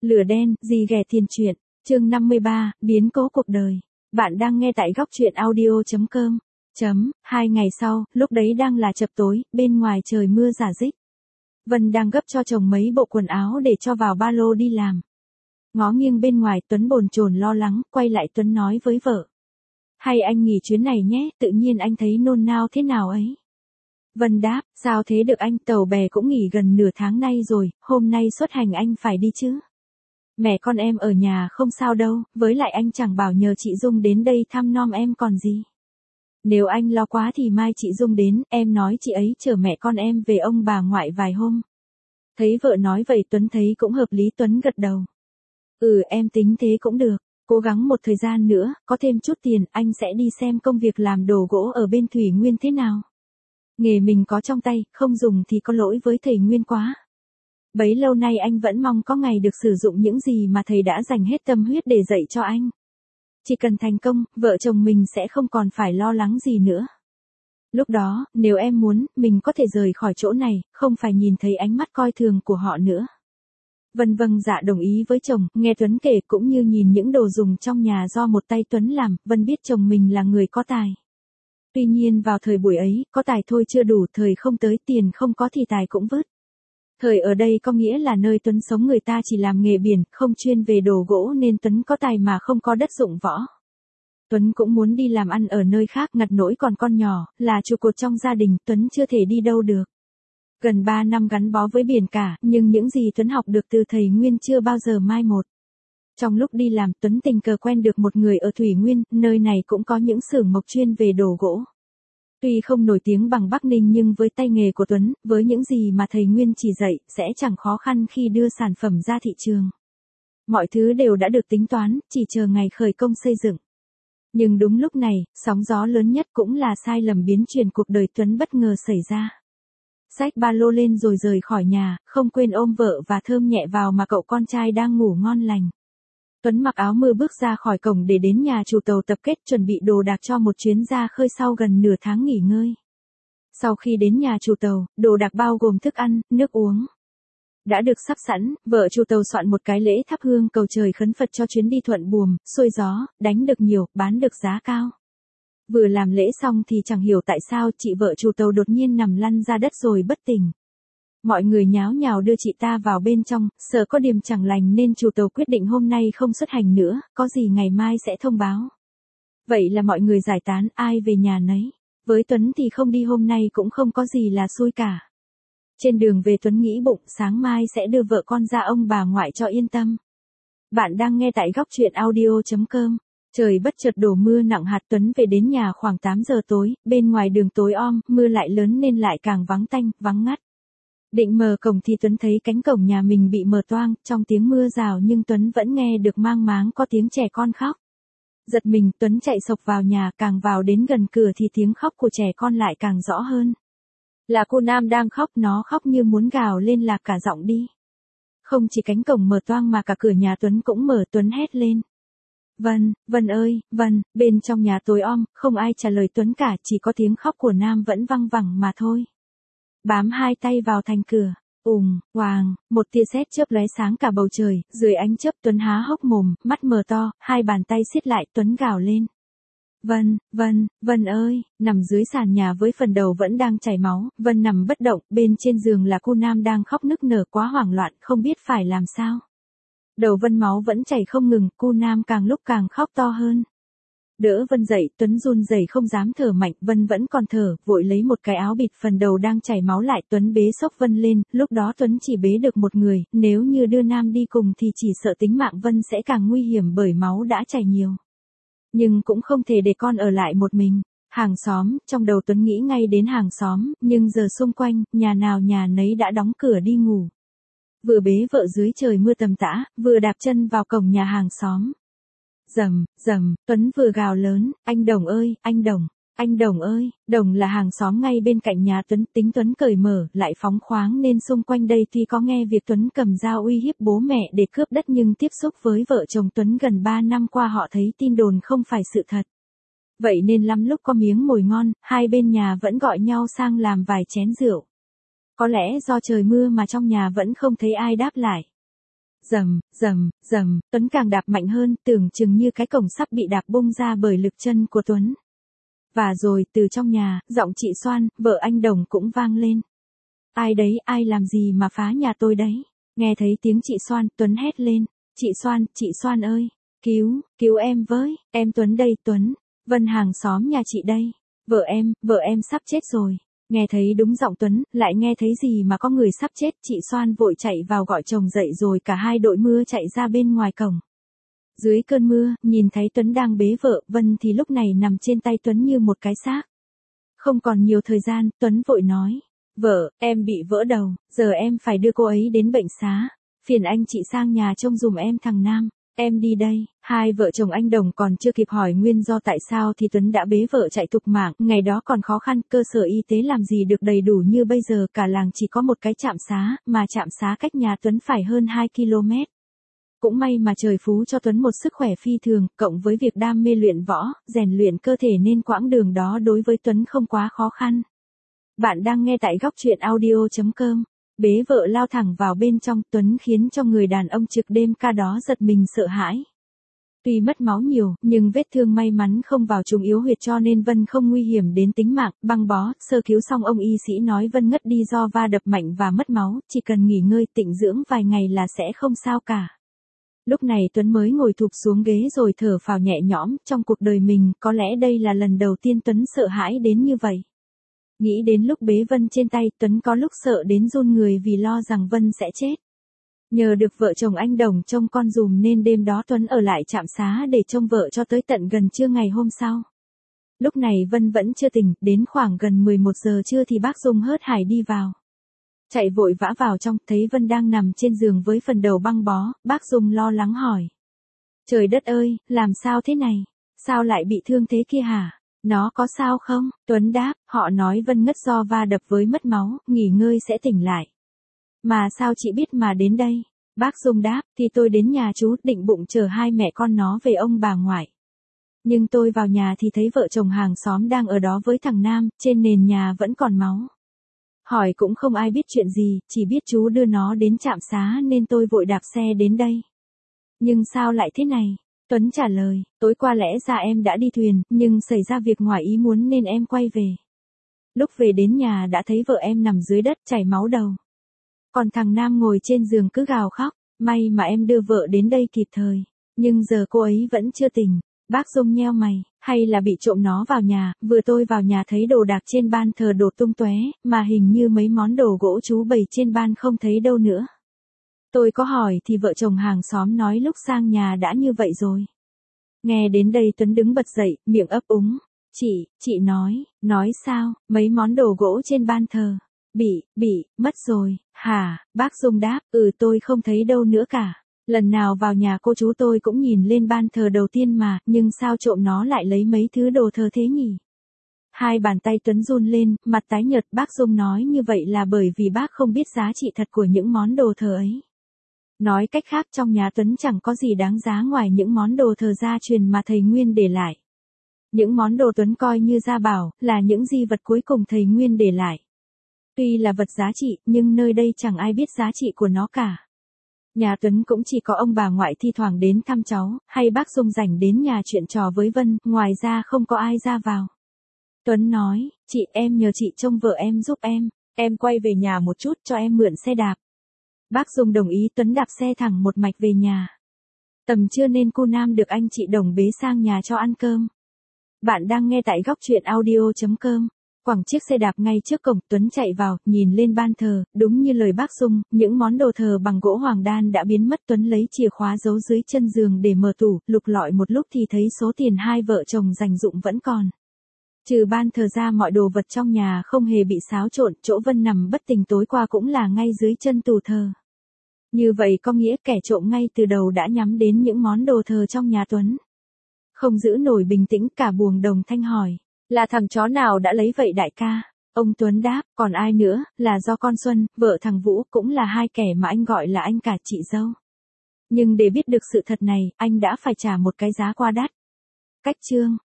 Lửa đen, gì ghẻ tiền truyện, chương 53, biến cố cuộc đời. Bạn đang nghe tại góc truyện audio.com. 2 ngày sau, lúc đấy đang là chập tối, bên ngoài trời mưa rả rích. Vân đang gấp cho chồng mấy bộ quần áo để cho vào ba lô đi làm. Ngó nghiêng bên ngoài, Tuấn bồn chồn lo lắng, quay lại Tuấn nói với vợ. Hay anh nghỉ chuyến này nhé, tự nhiên anh thấy nôn nao thế nào ấy. Vân đáp, sao thế được anh, tàu bè cũng nghỉ gần nửa tháng nay rồi, hôm nay xuất hành anh phải đi chứ. Mẹ con em ở nhà không sao đâu, với lại anh chẳng bảo nhờ chị Dung đến đây thăm nom em còn gì. Nếu anh lo quá thì mai chị Dung đến, em nói chị ấy chở mẹ con em về ông bà ngoại vài hôm. Thấy vợ nói vậy Tuấn thấy cũng hợp lý, Tuấn gật đầu. Em tính thế cũng được, cố gắng một thời gian nữa, có thêm chút tiền, anh sẽ đi xem công việc làm đồ gỗ ở bên Thủy Nguyên thế nào. Nghề mình có trong tay, không dùng thì có lỗi với thầy Nguyên quá. Bấy lâu nay anh vẫn mong có ngày được sử dụng những gì mà thầy đã dành hết tâm huyết để dạy cho anh. Chỉ cần thành công, vợ chồng mình sẽ không còn phải lo lắng gì nữa. Lúc đó, nếu em muốn, mình có thể rời khỏi chỗ này, không phải nhìn thấy ánh mắt coi thường của họ nữa. Vân dạ đồng ý với chồng, nghe Tuấn kể cũng như nhìn những đồ dùng trong nhà do một tay Tuấn làm, Vân biết chồng mình là người có tài. Tuy nhiên vào thời buổi ấy, có tài thôi chưa đủ, thời không tới, tiền không có thì tài cũng vứt. Thời ở đây có nghĩa là nơi Tuấn sống người ta chỉ làm nghề biển, không chuyên về đồ gỗ nên Tuấn có tài mà không có đất dụng võ. Tuấn cũng muốn đi làm ăn ở nơi khác, ngặt nỗi còn con nhỏ, là trụ cột trong gia đình, Tuấn chưa thể đi đâu được. Gần 3 năm gắn bó với biển cả, nhưng những gì Tuấn học được từ thầy Nguyên chưa bao giờ mai một. Trong lúc đi làm, Tuấn tình cờ quen được một người ở Thủy Nguyên, nơi này cũng có những xưởng mộc chuyên về đồ gỗ. Tuy không nổi tiếng bằng Bắc Ninh nhưng với tay nghề của Tuấn, với những gì mà thầy Nguyên chỉ dạy, sẽ chẳng khó khăn khi đưa sản phẩm ra thị trường. Mọi thứ đều đã được tính toán, chỉ chờ ngày khởi công xây dựng. Nhưng đúng lúc này, sóng gió lớn nhất cũng là sai lầm biến chuyển cuộc đời Tuấn bất ngờ xảy ra. Xách ba lô lên rồi rời khỏi nhà, không quên ôm vợ và thơm nhẹ vào mà cậu con trai đang ngủ ngon lành. Tuấn mặc áo mưa bước ra khỏi cổng để đến nhà chủ tàu tập kết, chuẩn bị đồ đạc cho một chuyến ra khơi sau gần nửa tháng nghỉ ngơi. Sau khi đến nhà chủ tàu, đồ đạc bao gồm thức ăn, nước uống đã được sắp sẵn, vợ chủ tàu soạn một cái lễ thắp hương cầu trời khấn Phật cho chuyến đi thuận buồm, xuôi gió, đánh được nhiều, bán được giá cao. Vừa làm lễ xong thì chẳng hiểu tại sao chị vợ chủ tàu đột nhiên nằm lăn ra đất rồi bất tỉnh. Mọi người nháo nhào đưa chị ta vào bên trong, sợ có điểm chẳng lành nên chủ tàu quyết định hôm nay không xuất hành nữa, có gì ngày mai sẽ thông báo. Vậy là mọi người giải tán, ai về nhà nấy. Với Tuấn thì không đi hôm nay cũng không có gì là xui cả. Trên đường về Tuấn nghĩ bụng sáng mai sẽ đưa vợ con ra ông bà ngoại cho yên tâm. Bạn đang nghe tại góc truyện audio.com. Trời bất chợt đổ mưa nặng hạt, Tuấn về đến nhà khoảng 8 giờ tối, bên ngoài đường tối om, mưa lại lớn nên lại càng vắng tanh, vắng ngắt. Định mở cổng thì Tuấn thấy cánh cổng nhà mình bị mở toang, trong tiếng mưa rào nhưng Tuấn vẫn nghe được mang máng có tiếng trẻ con khóc. Giật mình, Tuấn chạy xộc vào nhà, càng vào đến gần cửa thì tiếng khóc của trẻ con lại càng rõ hơn. Là cô Nam đang khóc, nó khóc như muốn gào lên lạc cả giọng đi. Không chỉ cánh cổng mở toang mà cả cửa nhà Tuấn cũng mở, Tuấn hét lên. Vân ơi, Vân, bên trong nhà tối om, không ai trả lời Tuấn cả, chỉ có tiếng khóc của Nam vẫn văng vẳng mà thôi. Bám hai tay vào thành cửa, hoàng, một tia sét chớp lóe sáng cả bầu trời, dưới ánh chớp Tuấn há hốc mồm, mắt mở to, hai bàn tay siết lại, Tuấn gào lên. Vân ơi, nằm dưới sàn nhà với phần đầu vẫn đang chảy máu, Vân nằm bất động, bên trên giường là cô Nam đang khóc nức nở quá hoảng loạn, không biết phải làm sao. Đầu Vân máu vẫn chảy không ngừng, cô Nam càng lúc càng khóc to hơn. Đỡ Vân dậy, Tuấn run rẩy không dám thở mạnh, Vân vẫn còn thở, vội lấy một cái áo bịt phần đầu đang chảy máu lại, Tuấn bế xốc Vân lên, lúc đó Tuấn chỉ bế được một người, nếu như đưa Nam đi cùng thì chỉ sợ tính mạng Vân sẽ càng nguy hiểm bởi máu đã chảy nhiều. Nhưng cũng không thể để con ở lại một mình. Hàng xóm, trong đầu Tuấn nghĩ ngay đến hàng xóm, nhưng giờ xung quanh, nhà nào nhà nấy đã đóng cửa đi ngủ. Vừa bế vợ dưới trời mưa tầm tã, vừa đạp chân vào cổng nhà hàng xóm. Rầm, Tuấn vừa gào lớn, anh Đồng ơi, anh Đồng ơi, Đồng là hàng xóm ngay bên cạnh nhà Tuấn, tính Tuấn cởi mở, lại phóng khoáng nên xung quanh đây tuy có nghe việc Tuấn cầm dao uy hiếp bố mẹ để cướp đất nhưng tiếp xúc với vợ chồng Tuấn gần 3 năm qua họ thấy tin đồn không phải sự thật. Vậy nên lắm lúc có miếng mồi ngon, hai bên nhà vẫn gọi nhau sang làm vài chén rượu. Có lẽ do trời mưa mà trong nhà vẫn không thấy ai đáp lại. Rầm, rầm, rầm, Tuấn càng đạp mạnh hơn, tưởng chừng như cái cổng sắp bị đạp bung ra bởi lực chân của Tuấn. Và rồi, từ trong nhà, giọng chị Soan, vợ anh Đồng cũng vang lên. Ai đấy, ai làm gì mà phá nhà tôi đấy? Nghe thấy tiếng chị Soan, Tuấn hét lên. Chị Soan ơi, cứu em với, em Tuấn đây Tuấn, Vân hàng xóm nhà chị đây. Vợ em sắp chết rồi. Nghe thấy đúng giọng Tuấn, lại nghe thấy gì mà có người sắp chết, chị Soan vội chạy vào gọi chồng dậy rồi cả hai đội mưa chạy ra bên ngoài cổng. Dưới cơn mưa, nhìn thấy Tuấn đang bế vợ, Vân thì lúc này nằm trên tay Tuấn như một cái xác. Không còn nhiều thời gian, Tuấn vội nói. Vợ, em bị vỡ đầu, giờ em phải đưa cô ấy đến bệnh xá. Phiền anh chị sang nhà trông dùm em thằng Nam, em đi đây. Hai vợ chồng anh Đồng còn chưa kịp hỏi nguyên do tại sao thì Tuấn đã bế vợ chạy thục mạng. Ngày đó còn khó khăn, cơ sở y tế làm gì được đầy đủ như bây giờ, cả làng chỉ có một cái trạm xá, mà trạm xá cách nhà Tuấn phải hơn 2 km. Cũng may mà trời phú cho Tuấn một sức khỏe phi thường, cộng với việc đam mê luyện võ, rèn luyện cơ thể nên quãng đường đó đối với Tuấn không quá khó khăn. Bạn đang nghe tại góc truyện audio.com. Bế vợ lao thẳng vào bên trong, Tuấn khiến cho người đàn ông trực đêm ca đó giật mình sợ hãi. Tuy mất máu nhiều, nhưng vết thương may mắn không vào trúng yếu huyệt cho nên Vân không nguy hiểm đến tính mạng. Băng bó, sơ cứu xong ông y sĩ nói Vân ngất đi do va đập mạnh và mất máu, chỉ cần nghỉ ngơi tịnh dưỡng vài ngày là sẽ không sao cả. Lúc này Tuấn mới ngồi thụp xuống ghế rồi thở phào nhẹ nhõm, trong cuộc đời mình, có lẽ đây là lần đầu tiên Tuấn sợ hãi đến như vậy. Nghĩ đến lúc bế Vân trên tay, Tuấn có lúc sợ đến run người vì lo rằng Vân sẽ chết. Nhờ được vợ chồng anh Đồng trông con dùm nên đêm đó Tuấn ở lại trạm xá để trông vợ cho tới tận gần trưa ngày hôm sau. Lúc này Vân vẫn chưa tỉnh, đến khoảng gần 11 giờ trưa thì bác Dung hớt hải đi vào. Chạy vội vã vào trong, thấy Vân đang nằm trên giường với phần đầu băng bó, bác Dung lo lắng hỏi. Trời đất ơi, làm sao thế này? Sao lại bị thương thế kia hả? Nó có sao không? Tuấn đáp, họ nói Vân ngất do va đập với mất máu, nghỉ ngơi sẽ tỉnh lại. Mà sao chị biết mà đến đây? Bác Dung đáp, thì tôi đến nhà chú, định bụng chờ hai mẹ con nó về ông bà ngoại. Nhưng tôi vào nhà thì thấy vợ chồng hàng xóm đang ở đó với thằng Nam, trên nền nhà vẫn còn máu. Hỏi cũng không ai biết chuyện gì, chỉ biết chú đưa nó đến trạm xá nên tôi vội đạp xe đến đây. Nhưng sao lại thế này? Tuấn trả lời, tối qua lẽ ra em đã đi thuyền, nhưng xảy ra việc ngoài ý muốn nên em quay về. Lúc về đến nhà đã thấy vợ em nằm dưới đất chảy máu đầu. Còn thằng Nam ngồi trên giường cứ gào khóc, may mà em đưa vợ đến đây kịp thời. Nhưng giờ cô ấy vẫn chưa tỉnh. Bác Dung nheo mày, hay là bị trộm nó vào nhà, vừa tôi vào nhà thấy đồ đạc trên ban thờ đổ tung tóe, mà hình như mấy món đồ gỗ chú bày trên ban không thấy đâu nữa. Tôi có hỏi thì vợ chồng hàng xóm nói lúc sang nhà đã như vậy rồi. Nghe đến đây Tuấn đứng bật dậy, miệng ấp úng. Chị nói sao, mấy món đồ gỗ trên ban thờ, mất rồi, hả? Bác Dung đáp, tôi không thấy đâu nữa cả. Lần nào vào nhà cô chú tôi cũng nhìn lên ban thờ đầu tiên mà, nhưng sao trộm nó lại lấy mấy thứ đồ thờ thế nhỉ? Hai bàn tay Tuấn run lên, mặt tái nhợt, bác Dung nói như vậy là bởi vì bác không biết giá trị thật của những món đồ thờ ấy. Nói cách khác trong nhà Tuấn chẳng có gì đáng giá ngoài những món đồ thờ gia truyền mà thầy Nguyên để lại. Những món đồ Tuấn coi như gia bảo, là những di vật cuối cùng thầy Nguyên để lại. Tuy là vật giá trị, nhưng nơi đây chẳng ai biết giá trị của nó cả. Nhà Tuấn cũng chỉ có ông bà ngoại thi thoảng đến thăm cháu, hay bác Dung rảnh đến nhà chuyện trò với Vân, ngoài ra không có ai ra vào. Tuấn nói, em nhờ chị trông vợ em giúp em quay về nhà một chút cho em mượn xe đạp. Bác Dung đồng ý, Tuấn đạp xe thẳng một mạch về nhà. Tầm trưa nên cô Nam được anh chị Đồng bế sang nhà cho ăn cơm. Bạn đang nghe tại góc truyện audio.com. Quẳng chiếc xe đạp ngay trước cổng, Tuấn chạy vào, nhìn lên ban thờ, đúng như lời bác Dung, những món đồ thờ bằng gỗ hoàng đan đã biến mất. Tuấn lấy chìa khóa giấu dưới chân giường để mở tủ, lục lọi một lúc thì thấy số tiền hai vợ chồng dành dụm vẫn còn. Trừ ban thờ ra mọi đồ vật trong nhà không hề bị xáo trộn, chỗ Vân nằm bất tỉnh tối qua cũng là ngay dưới chân tủ thờ. Như vậy có nghĩa kẻ trộm ngay từ đầu đã nhắm đến những món đồ thờ trong nhà Tuấn. Không giữ nổi bình tĩnh, cả buồng đồng thanh hỏi. Là thằng chó nào đã lấy vậy đại ca? Ông Tuấn đáp, còn ai nữa, là do con Xuân, vợ thằng Vũ, cũng là hai kẻ mà anh gọi là anh cả chị dâu. Nhưng để biết được sự thật này, anh đã phải trả một cái giá quá đắt. Cách chương.